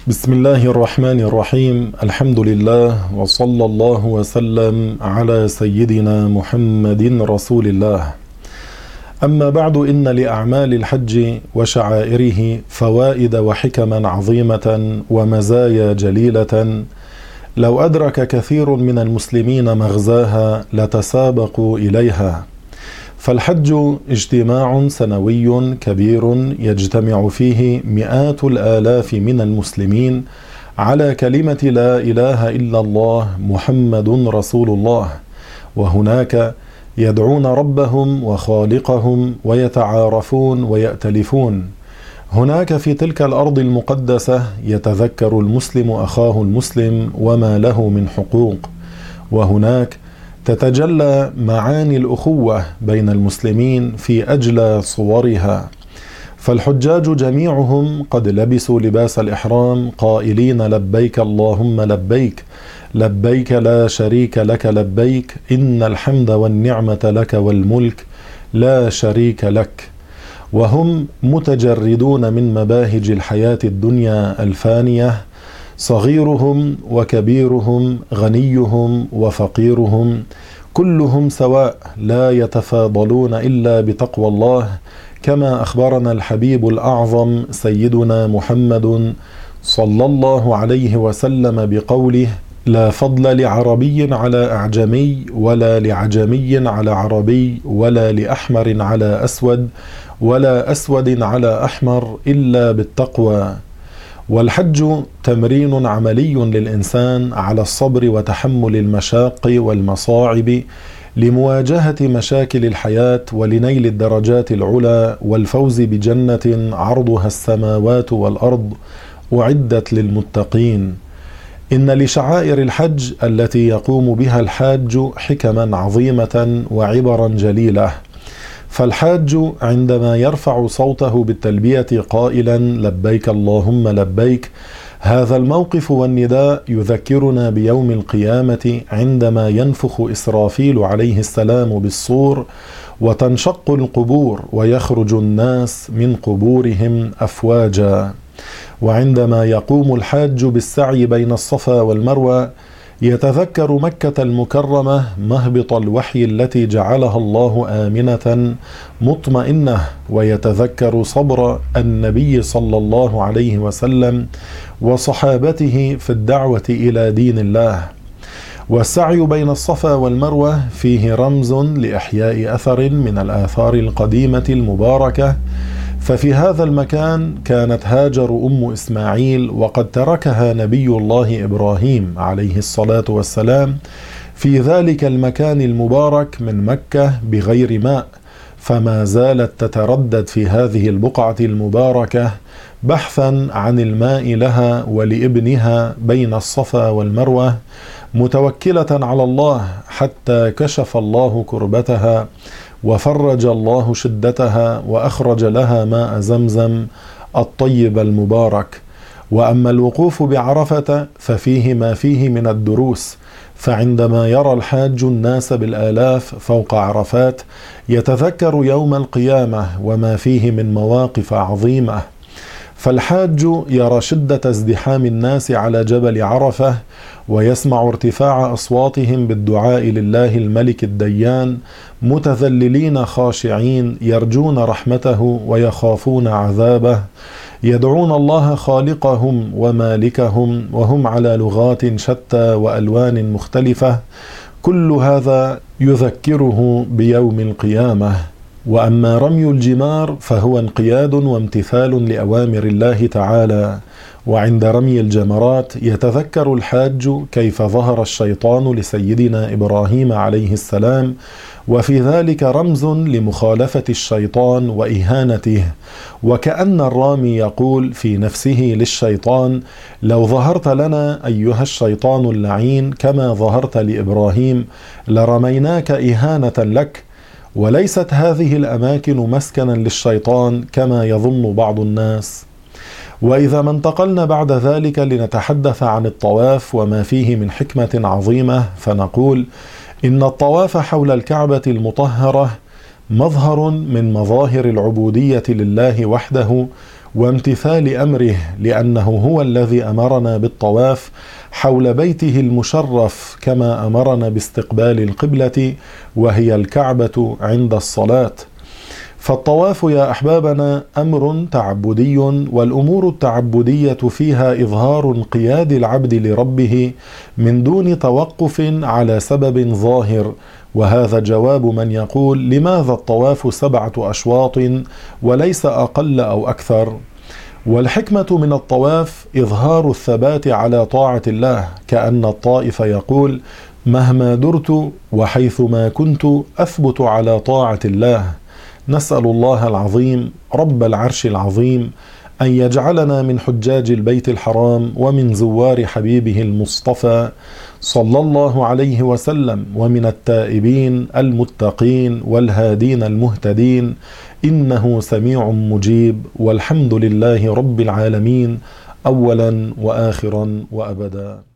بسم الله الرحمن الرحيم. الحمد لله وصلى الله وسلم على سيدنا محمد رسول الله. أما بعد، إن لأعمال الحج وشعائره فوائد وحكما عظيمة ومزايا جليلة، لو أدرك كثير من المسلمين مغزاها لتسابقوا إليها. فالحج اجتماع سنوي كبير يجتمع فيه مئات الآلاف من المسلمين على كلمة لا إله إلا الله محمد رسول الله، وهناك يدعون ربهم وخالقهم ويتعارفون ويأتلفون. هناك في تلك الأرض المقدسة يتذكر المسلم أخاه المسلم وما له من حقوق، وهناك تتجلى معاني الأخوة بين المسلمين في أجلى صورها. فالحجاج جميعهم قد لبسوا لباس الإحرام قائلين لبيك اللهم لبيك، لبيك لا شريك لك لبيك، إن الحمد والنعمة لك والملك لا شريك لك. وهم متجردون من مباهج الحياة الدنيا الفانية، صغيرهم وكبيرهم، غنيهم وفقيرهم، كلهم سواء، لا يتفاضلون إلا بتقوى الله، كما أخبرنا الحبيب الأعظم سيدنا محمد صلى الله عليه وسلم بقوله: لا فضل لعربي على أعجمي، ولا لعجمي على عربي، ولا لأحمر على أسود، ولا أسود على أحمر، إلا بالتقوى. والحج تمرين عملي للإنسان على الصبر وتحمل المشاق والمصاعب لمواجهة مشاكل الحياة ولنيل الدرجات العلى والفوز بجنة عرضها السماوات والأرض أعدت للمتقين. إن لشعائر الحج التي يقوم بها الحاج حكما عظيمة وعبرا جليلة. فالحاج عندما يرفع صوته بالتلبية قائلا لبيك اللهم لبيك، هذا الموقف والنداء يذكرنا بيوم القيامة عندما ينفخ إسرافيل عليه السلام بالصور وتنشق القبور ويخرج الناس من قبورهم أفواجا. وعندما يقوم الحاج بالسعي بين الصفا والمروة يتذكر مكة المكرمة مهبط الوحي التي جعلها الله آمنة مطمئنة، ويتذكر صبر النبي صلى الله عليه وسلم وصحابته في الدعوة إلى دين الله. والسعي بين الصفا والمروة فيه رمز لإحياء أثر من الآثار القديمة المباركة. ففي هذا المكان كانت هاجر أم إسماعيل، وقد تركها نبي الله إبراهيم عليه الصلاة والسلام في ذلك المكان المبارك من مكة بغير ماء، فما زالت تتردد في هذه البقعة المباركة بحثا عن الماء لها ولابنها بين الصفا والمروة، متوكلة على الله، حتى كشف الله كربتها وفرج الله شدتها وأخرج لها ماء زمزم الطيب المبارك. وأما الوقوف بعرفة ففيه ما فيه من الدروس. فعندما يرى الحاج الناس بالآلاف فوق عرفات يتذكر يوم القيامة وما فيه من مواقف عظيمة. فالحاج يرى شدة ازدحام الناس على جبل عرفة، ويسمع ارتفاع أصواتهم بالدعاء لله الملك الديان، متذللين خاشعين يرجون رحمته ويخافون عذابه، يدعون الله خالقهم ومالكهم، وهم على لغات شتى وألوان مختلفة. كل هذا يذكره بيوم القيامة. وأما رمي الجمار فهو انقياد وامتثال لأوامر الله تعالى. وعند رمي الجمرات يتذكر الحاج كيف ظهر الشيطان لسيدنا إبراهيم عليه السلام، وفي ذلك رمز لمخالفة الشيطان وإهانته. وكأن الرامي يقول في نفسه للشيطان: لو ظهرت لنا أيها الشيطان اللعين كما ظهرت لإبراهيم لرميناك إهانة لك. وليست هذه الأماكن مسكنا للشيطان كما يظن بعض الناس. وإذا ما انتقلنا بعد ذلك لنتحدث عن الطواف وما فيه من حكمة عظيمة، فنقول إن الطواف حول الكعبة المطهرة مظهر من مظاهر العبودية لله وحده، وامتثال أمره، لأنه هو الذي أمرنا بالطواف حول بيته المشرف، كما أمرنا باستقبال القبلة وهي الكعبة عند الصلاة. فالطواف يا أحبابنا أمر تعبدي، والأمور التعبدية فيها إظهار انقياد العبد لربه من دون توقف على سبب ظاهر. وهذا جواب من يقول: لماذا الطواف 7 أشواط وليس أقل أو أكثر؟ والحكمة من الطواف إظهار الثبات على طاعة الله، كأن الطائف يقول: مهما درت وحيثما كنت أثبت على طاعة الله. نسأل الله العظيم رب العرش العظيم أن يجعلنا من حجاج البيت الحرام ومن زوار حبيبه المصطفى صلى الله عليه وسلم، ومن التائبين المتقين والهادين المهتدين، إنه سميع مجيب، والحمد لله رب العالمين أولا وآخرا وأبدا.